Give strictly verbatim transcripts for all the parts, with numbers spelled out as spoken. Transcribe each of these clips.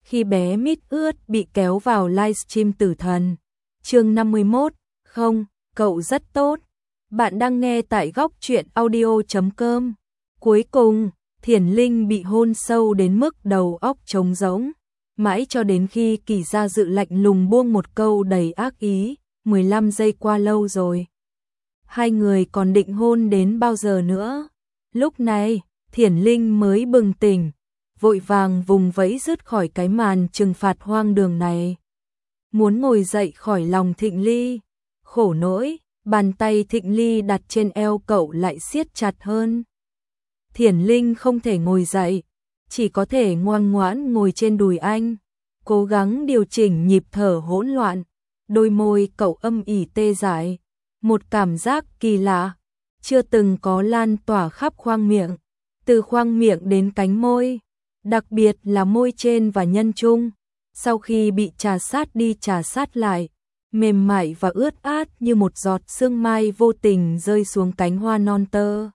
khi bé mít ướt bị kéo vào livestream tử thần. Chương năm mươi mốt, không, cậu rất tốt. Bạn đang nghe tại góc truyện audio chấm com. Cuối cùng, Thiển Linh bị hôn sâu đến mức đầu óc trống rỗng. Mãi cho đến khi Kỳ Gia Dự lạnh lùng buông một câu đầy ác ý, mười lăm giây qua lâu rồi. Hai người còn định hôn đến bao giờ nữa? Lúc này, Thiển Linh mới bừng tỉnh, vội vàng vùng vẫy dứt khỏi cái màn trừng phạt hoang đường này. Muốn ngồi dậy khỏi lòng Thịnh Ly, khổ nỗi, bàn tay Thịnh Ly đặt trên eo cậu lại siết chặt hơn. Thiển Linh không thể ngồi dậy, chỉ có thể ngoan ngoãn ngồi trên đùi anh, cố gắng điều chỉnh nhịp thở hỗn loạn. Đôi môi cậu âm ỉ tê dại, một cảm giác kỳ lạ, chưa từng có lan tỏa khắp khoang miệng, từ khoang miệng đến cánh môi, đặc biệt là môi trên và nhân trung. Sau khi bị trà sát đi trà sát lại, mềm mại và ướt át như một giọt sương mai vô tình rơi xuống cánh hoa non tơ.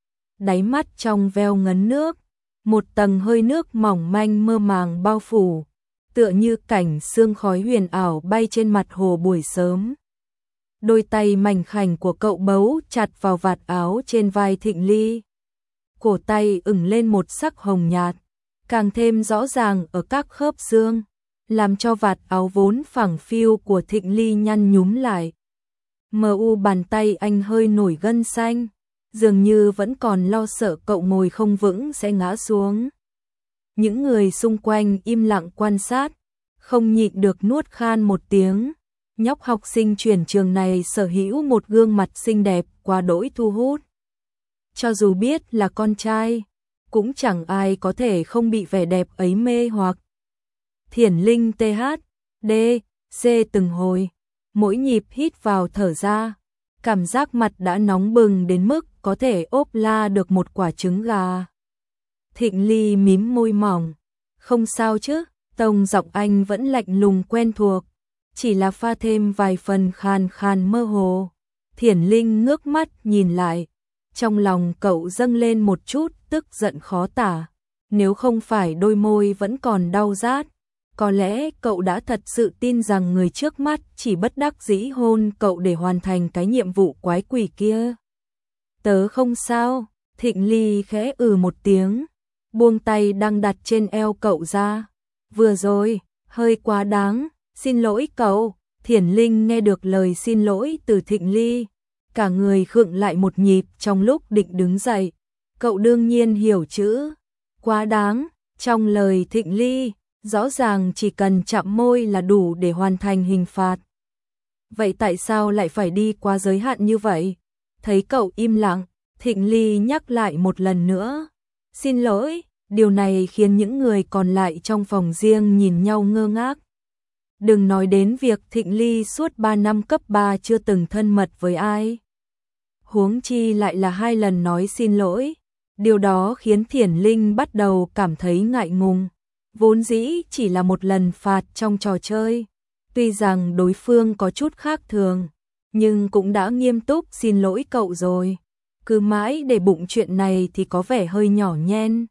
Đáy mắt trong veo ngấn nước, một tầng hơi nước mỏng manh mơ màng bao phủ, tựa như cảnh sương khói huyền ảo bay trên mặt hồ buổi sớm. Đôi tay mảnh khảnh của cậu bấu chặt vào vạt áo trên vai Thịnh Ly. Cổ tay ửng lên một sắc hồng nhạt, càng thêm rõ ràng ở các khớp xương, làm cho vạt áo vốn phẳng phiu của Thịnh Ly nhăn nhúm lại. Mờ u bàn tay anh hơi nổi gân xanh, dường như vẫn còn lo sợ cậu ngồi không vững sẽ ngã xuống. Những người xung quanh im lặng quan sát, không nhịn được nuốt khan một tiếng. Nhóc học sinh chuyển trường này sở hữu một gương mặt xinh đẹp quá đỗi thu hút. Cho dù biết là con trai, cũng chẳng ai có thể không bị vẻ đẹp ấy mê hoặc. Thiển Linh tê hát, đê, xê từng hồi, mỗi nhịp hít vào thở ra, cảm giác mặt đã nóng bừng đến mức có thể ốp la được một quả trứng gà. Thịnh Ly mím môi mỏng, không sao chứ, tông giọng anh vẫn lạnh lùng quen thuộc, chỉ là pha thêm vài phần khàn khàn mơ hồ. Thiển Linh ngước mắt nhìn lại, trong lòng cậu dâng lên một chút tức giận khó tả. Nếu không phải đôi môi vẫn còn đau rát, có lẽ cậu đã thật sự tin rằng người trước mắt chỉ bất đắc dĩ hôn cậu để hoàn thành cái nhiệm vụ quái quỷ kia. Tớ không sao, Thịnh Ly khẽ ừ một tiếng, buông tay đang đặt trên eo cậu ra. Vừa rồi, hơi quá đáng, xin lỗi cậu. Thiển Linh nghe được lời xin lỗi từ Thịnh Ly, cả người khựng lại một nhịp trong lúc định đứng dậy. Cậu đương nhiên hiểu chữ quá đáng trong lời Thịnh Ly, rõ ràng chỉ cần chạm môi là đủ để hoàn thành hình phạt. Vậy tại sao lại phải đi qua giới hạn như vậy? Thấy cậu im lặng, Thịnh Ly nhắc lại một lần nữa. Xin lỗi, điều này khiến những người còn lại trong phòng riêng nhìn nhau ngơ ngác. Đừng nói đến việc Thịnh Ly suốt ba năm cấp ba chưa từng thân mật với ai. Huống chi lại là hai lần nói xin lỗi. Điều đó khiến Thiển Linh bắt đầu cảm thấy ngại ngùng. Vốn dĩ chỉ là một lần phạt trong trò chơi. Tuy rằng đối phương có chút khác thường, nhưng cũng đã nghiêm túc xin lỗi cậu rồi. Cứ mãi để bụng chuyện này thì có vẻ hơi nhỏ nhen.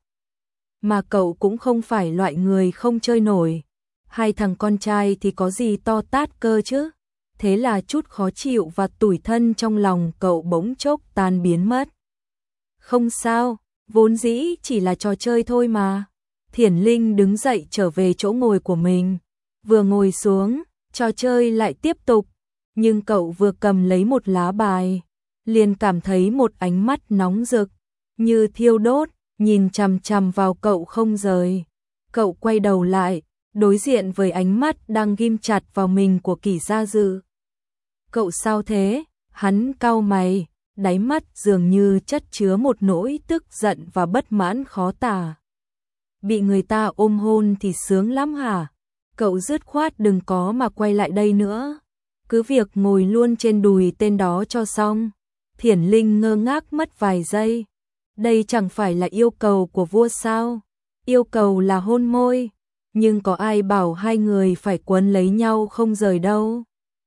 Mà cậu cũng không phải loại người không chơi nổi. Hai thằng con trai thì có gì to tát cơ chứ. Thế là chút khó chịu và tủi thân trong lòng cậu bỗng chốc tan biến mất. Không sao, vốn dĩ chỉ là trò chơi thôi mà. Thiển Linh đứng dậy trở về chỗ ngồi của mình. Vừa ngồi xuống, trò chơi lại tiếp tục. Nhưng cậu vừa cầm lấy một lá bài, liền cảm thấy một ánh mắt nóng rực, như thiêu đốt, nhìn chằm chằm vào cậu không rời. Cậu quay đầu lại, đối diện với ánh mắt đang ghim chặt vào mình của Kỳ Gia Dự. Cậu sao thế? Hắn cau mày, đáy mắt dường như chất chứa một nỗi tức giận và bất mãn khó tả. Bị người ta ôm hôn thì sướng lắm hả? Cậu dứt khoát đừng có mà quay lại đây nữa. Cứ việc ngồi luôn trên đùi tên đó cho xong. Thiển Linh ngơ ngác mất vài giây. Đây chẳng phải là yêu cầu của vua sao? Yêu cầu là hôn môi. Nhưng có ai bảo hai người phải quấn lấy nhau không rời đâu.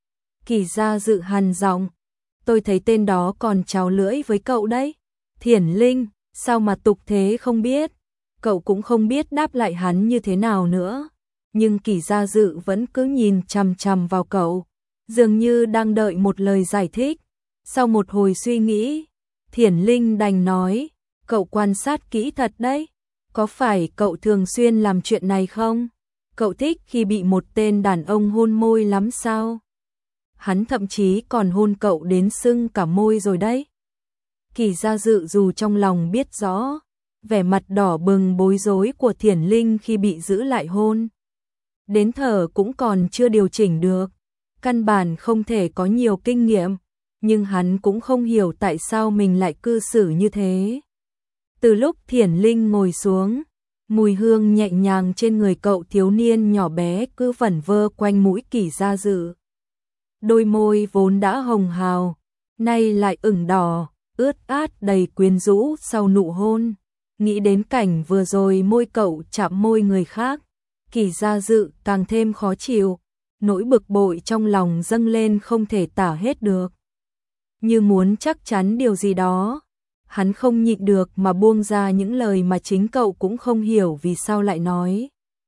Kỳ Gia Dự hằn giọng. Tôi thấy tên đó còn tráo lưỡi với cậu đấy. Thiển Linh, sao mà tục thế không biết. Cậu cũng không biết đáp lại hắn như thế nào nữa. nhưng Kỷ Gia Dự vẫn cứ nhìn chằm chằm vào cậu, dường như đang đợi một lời giải thích. Sau một hồi suy nghĩ, Thiển Linh đành nói, cậu quan sát kỹ thật đấy, có phải cậu thường xuyên làm chuyện này không? Cậu thích khi bị một tên đàn ông hôn môi lắm sao? Hắn thậm chí còn hôn cậu đến sưng cả môi rồi đấy. Kỷ Gia Dự dù trong lòng biết rõ, vẻ mặt đỏ bừng bối rối của Thiển Linh khi bị giữ lại hôn. Đến thở cũng còn chưa điều chỉnh được, căn bản không thể có nhiều kinh nghiệm, nhưng hắn cũng không hiểu tại sao mình lại cư xử như thế. Từ lúc Thiển Linh ngồi xuống, mùi hương nhẹ nhàng trên người cậu thiếu niên nhỏ bé cứ vẩn vơ quanh mũi Kỷ Gia Dự. Đôi môi vốn đã hồng hào, nay lại ửng đỏ, ướt át đầy quyến rũ sau nụ hôn. Nghĩ đến cảnh vừa rồi môi cậu chạm môi người khác, Kỷ Gia Dự càng thêm khó chịu, nỗi bực bội trong lòng dâng lên không thể tả hết được. Như muốn chắc chắn điều gì đó, hắn không nhịn được mà buông ra những lời mà chính cậu cũng không hiểu vì sao lại nói.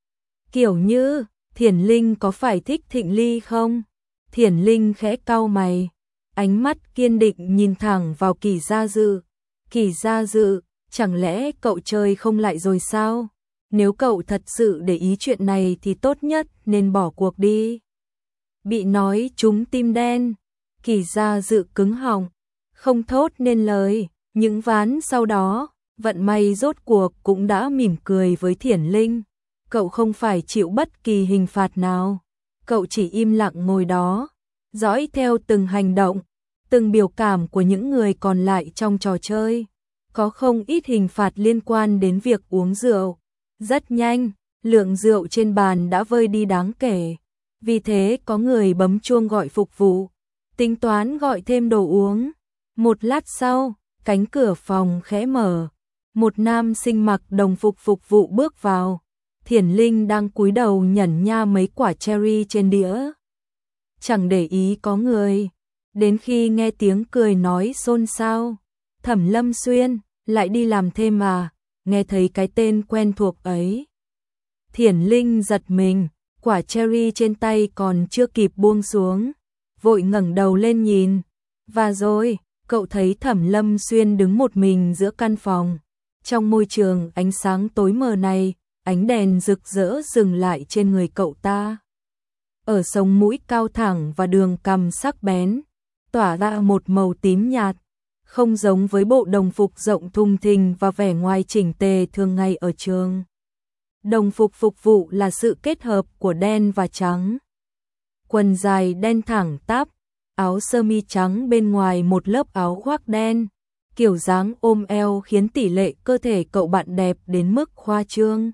Kiểu như, Thiển Linh có phải thích Thịnh Ly không? Thiển Linh khẽ cau mày, ánh mắt kiên định nhìn thẳng vào Kỷ Gia Dự. Kỷ Gia Dự, chẳng lẽ cậu chơi không lại rồi sao? Nếu cậu thật sự để ý chuyện này thì tốt nhất nên bỏ cuộc đi. Bị nói trúng tim đen, Kỷ Gia Dự cứng họng, không thốt nên lời. Những ván sau đó, vận may rốt cuộc cũng đã mỉm cười với Thiển Linh. Cậu không phải chịu bất kỳ hình phạt nào, cậu chỉ im lặng ngồi đó, dõi theo từng hành động, từng biểu cảm của những người còn lại trong trò chơi. Có không ít hình phạt liên quan đến việc uống rượu. Rất nhanh, lượng rượu trên bàn đã vơi đi đáng kể. Vì thế có người bấm chuông gọi phục vụ, tính toán gọi thêm đồ uống. Một lát sau, cánh cửa phòng khẽ mở. Một nam sinh mặc đồng phục phục vụ bước vào. Thiển Linh đang cúi đầu nhẩn nha mấy quả cherry trên đĩa, chẳng để ý có người. Đến khi nghe tiếng cười nói xôn xao, Thẩm Lâm Xuyên, lại đi làm thêm mà, nghe thấy cái tên quen thuộc ấy. Thiển Linh giật mình, quả cherry trên tay còn chưa kịp buông xuống, vội ngẩng đầu lên nhìn. Và rồi, cậu thấy Thẩm Lâm Xuyên đứng một mình giữa căn phòng. Trong môi trường ánh sáng tối mờ này, ánh đèn rực rỡ dừng lại trên người cậu ta. Ở sống mũi cao thẳng và đường cằm sắc bén, tỏa ra một màu tím nhạt, không giống với bộ đồng phục rộng thùng thình và vẻ ngoài chỉnh tề thường ngày ở trường. Đồng phục phục vụ là sự kết hợp của đen và trắng. Quần dài đen thẳng tắp, áo sơ mi trắng bên ngoài một lớp áo khoác đen, kiểu dáng ôm eo khiến tỷ lệ cơ thể cậu bạn đẹp đến mức khoa trương.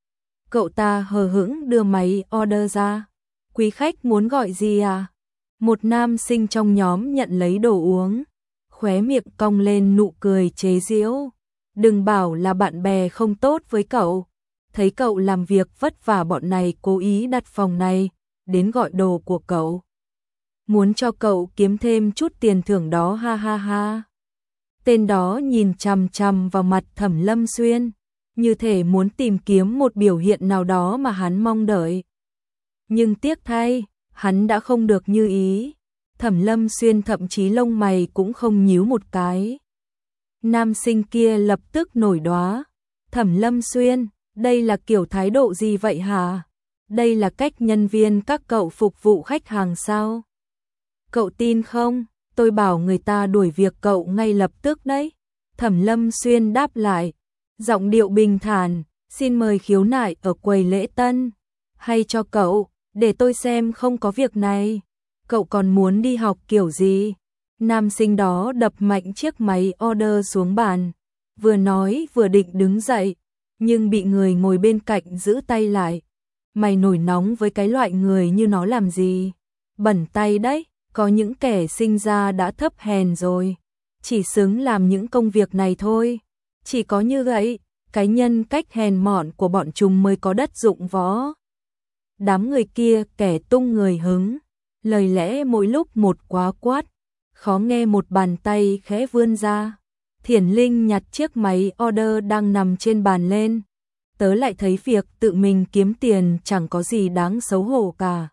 Cậu ta hờ hững đưa máy order ra. Quý khách muốn gọi gì à? Một nam sinh trong nhóm nhận lấy đồ uống, khóe miệng cong lên nụ cười chế giễu. Đừng bảo là bạn bè không tốt với cậu, thấy cậu làm việc vất vả bọn này cố ý đặt phòng này, đến gọi đồ của cậu. Muốn cho cậu kiếm thêm chút tiền thưởng đó ha ha ha. Tên đó nhìn chằm chằm vào mặt Thẩm Lâm Xuyên, như thể muốn tìm kiếm một biểu hiện nào đó mà hắn mong đợi. Nhưng tiếc thay, hắn đã không được như ý. Thẩm Lâm Xuyên thậm chí lông mày cũng không nhíu một cái. Nam sinh kia lập tức nổi đoá. Thẩm Lâm Xuyên, đây là kiểu thái độ gì vậy hả? Đây là cách nhân viên các cậu phục vụ khách hàng sao? Cậu tin không? Tôi bảo người ta đuổi việc cậu ngay lập tức đấy. Thẩm Lâm Xuyên đáp lại, giọng điệu bình thản, xin mời khiếu nại ở quầy lễ tân. Hay cho cậu, để tôi xem không có việc này. Cậu còn muốn đi học kiểu gì? Nam sinh đó đập mạnh chiếc máy order xuống bàn, vừa nói vừa định đứng dậy, nhưng bị người ngồi bên cạnh giữ tay lại. Mày nổi nóng với cái loại người như nó làm gì? Bẩn tay đấy, có những kẻ sinh ra đã thấp hèn rồi, chỉ xứng làm những công việc này thôi. Chỉ có như vậy, cái nhân cách hèn mọn của bọn chúng mới có đất dụng võ. Đám người kia kẻ tung người hứng, lời lẽ mỗi lúc một quá quát, khó nghe. Một bàn tay khẽ vươn ra, Thiển Linh nhặt chiếc máy order đang nằm trên bàn lên, tớ lại thấy việc tự mình kiếm tiền chẳng có gì đáng xấu hổ cả.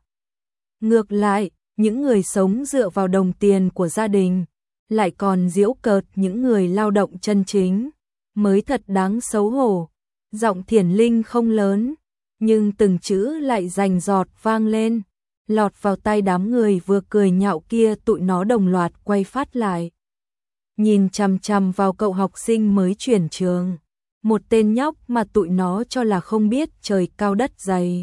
Ngược lại, những người sống dựa vào đồng tiền của gia đình, lại còn giễu cợt những người lao động chân chính, mới thật đáng xấu hổ. Giọng Thiển Linh không lớn, nhưng từng chữ lại rành rọt vang lên, lọt vào tai đám người vừa cười nhạo kia. Tụi nó đồng loạt quay phát lại, nhìn chằm chằm vào cậu học sinh mới chuyển trường, một tên nhóc mà tụi nó cho là không biết trời cao đất dày.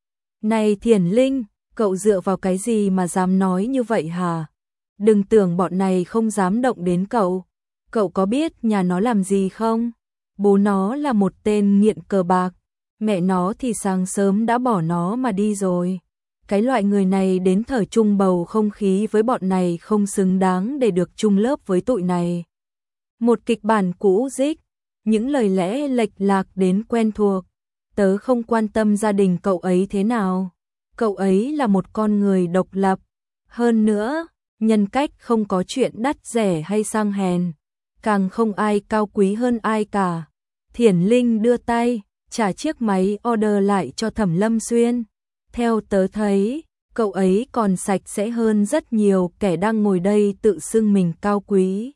Này Thiển Linh, cậu dựa vào cái gì mà dám nói như vậy hả? Đừng tưởng bọn này không dám động đến cậu. Cậu có biết nhà nó làm gì không? Bố nó là một tên nghiện cờ bạc, mẹ nó thì sáng sớm đã bỏ nó mà đi rồi. Cái loại người này đến thở chung bầu không khí với bọn này không xứng đáng để được chung lớp với tụi này. Một kịch bản cũ dích, những lời lẽ lệch lạc đến quen thuộc. Tớ không quan tâm gia đình cậu ấy thế nào. Cậu ấy là một con người độc lập. Hơn nữa, nhân cách không có chuyện đắt rẻ hay sang hèn. Càng không ai cao quý hơn ai cả. Thiển Linh đưa tay, trả chiếc máy order lại cho Thẩm Lâm Xuyên. Theo tớ thấy, cậu ấy còn sạch sẽ hơn rất nhiều kẻ đang ngồi đây tự xưng mình cao quý.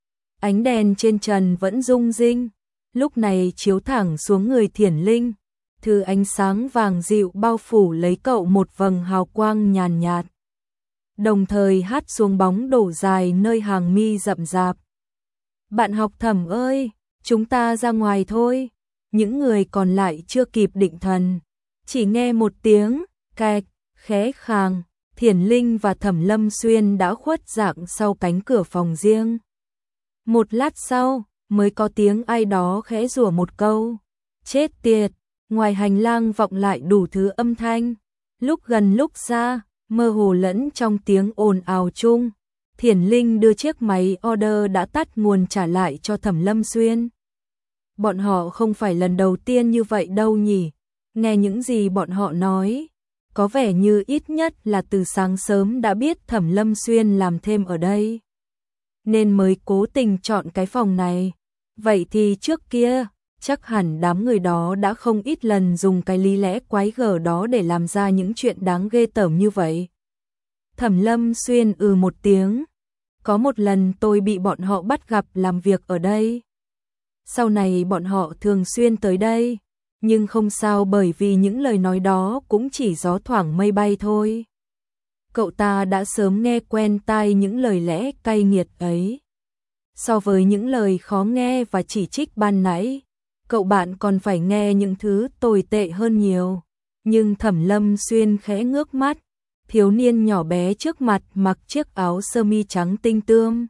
Ánh đèn trên trần vẫn rung rinh, lúc này chiếu thẳng xuống người Thiển Linh. Thứ ánh sáng vàng dịu bao phủ lấy cậu một vầng hào quang nhàn nhạt, đồng thời hắt xuống bóng đổ dài nơi hàng mi rậm rạp. Bạn học Thẩm ơi, chúng ta ra ngoài thôi. Những người còn lại chưa kịp định thần, chỉ nghe một tiếng cạch khẽ khàng, Thiển Linh và Thẩm Lâm Xuyên đã khuất dạng sau cánh cửa phòng riêng. Một lát sau, mới có tiếng ai đó khẽ rủa một câu. Chết tiệt, ngoài hành lang vọng lại đủ thứ âm thanh, lúc gần lúc xa, mơ hồ lẫn trong tiếng ồn ào chung. Thiển Linh đưa chiếc máy order đã tắt nguồn trả lại cho Thẩm Lâm Xuyên. Bọn họ không phải lần đầu tiên như vậy đâu nhỉ. Nghe những gì bọn họ nói, có vẻ như ít nhất là từ sáng sớm đã biết Thẩm Lâm Xuyên làm thêm ở đây, nên mới cố tình chọn cái phòng này. Vậy thì trước kia, chắc hẳn đám người đó đã không ít lần dùng cái lý lẽ quái gở đó để làm ra những chuyện đáng ghê tởm như vậy. Thẩm Lâm Xuyên ừ một tiếng. Có một lần tôi bị bọn họ bắt gặp làm việc ở đây. Sau này bọn họ thường xuyên tới đây, nhưng không sao bởi vì những lời nói đó cũng chỉ gió thoảng mây bay thôi. Cậu ta đã sớm nghe quen tai những lời lẽ cay nghiệt ấy. So với những lời khó nghe và chỉ trích ban nãy, cậu bạn còn phải nghe những thứ tồi tệ hơn nhiều. Nhưng Thẩm Lâm Xuyên khẽ ngước mắt, thiếu niên nhỏ bé trước mặt mặc chiếc áo sơ mi trắng tinh tươm,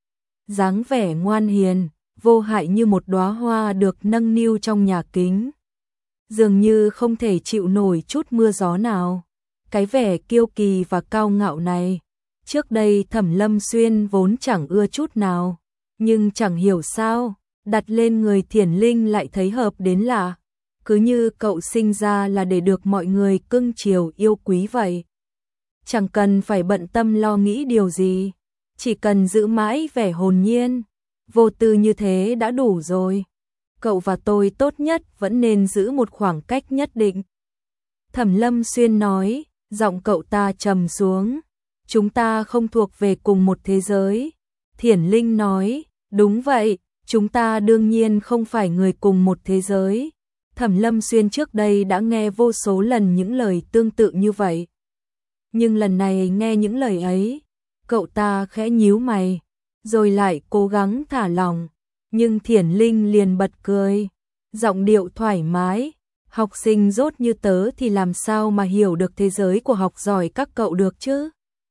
dáng vẻ ngoan hiền, vô hại như một đóa hoa được nâng niu trong nhà kính, dường như không thể chịu nổi chút mưa gió nào. Cái vẻ kiêu kỳ và cao ngạo này, trước đây Thẩm Lâm Xuyên vốn chẳng ưa chút nào, nhưng chẳng hiểu sao, đặt lên người Thiển Linh lại thấy hợp đến lạ, cứ như cậu sinh ra là để được mọi người cưng chiều yêu quý vậy. Chẳng cần phải bận tâm lo nghĩ điều gì, chỉ cần giữ mãi vẻ hồn nhiên, vô tư như thế đã đủ rồi. Cậu và tôi tốt nhất vẫn nên giữ một khoảng cách nhất định. Thẩm Lâm Xuyên nói, giọng cậu ta trầm xuống. Chúng ta không thuộc về cùng một thế giới. Thiển Linh nói, đúng vậy, chúng ta đương nhiên không phải người cùng một thế giới. Thẩm Lâm Xuyên trước đây đã nghe vô số lần những lời tương tự như vậy. Nhưng lần này nghe những lời ấy, cậu ta khẽ nhíu mày, rồi lại cố gắng thả lỏng. Nhưng Thiển Linh liền bật cười, giọng điệu thoải mái. Học sinh dốt như tớ thì làm sao mà hiểu được thế giới của học giỏi các cậu được chứ?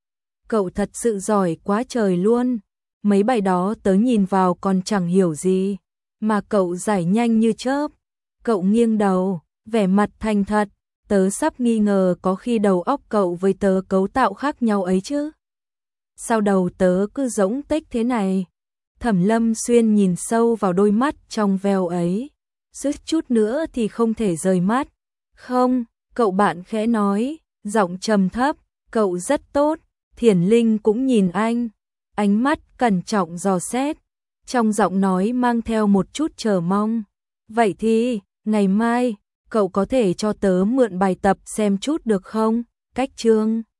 Cậu thật sự giỏi quá trời luôn. Mấy bài đó tớ nhìn vào còn chẳng hiểu gì, mà cậu giải nhanh như chớp. Cậu nghiêng đầu, vẻ mặt thành thật, tớ sắp nghi ngờ có khi đầu óc cậu với tớ cấu tạo khác nhau ấy chứ. Sao đầu tớ cứ rỗng tếch thế này? Thẩm Lâm Xuyên nhìn sâu vào đôi mắt trong veo ấy, suýt chút nữa thì không thể rời mắt. Không, cậu bạn khẽ nói, giọng trầm thấp, cậu rất tốt. Thiển Linh cũng nhìn anh, ánh mắt cẩn trọng dò xét, trong giọng nói mang theo một chút chờ mong. Vậy thì, Ngày mai, cậu có thể cho tớ mượn bài tập xem chút được không? Cách chương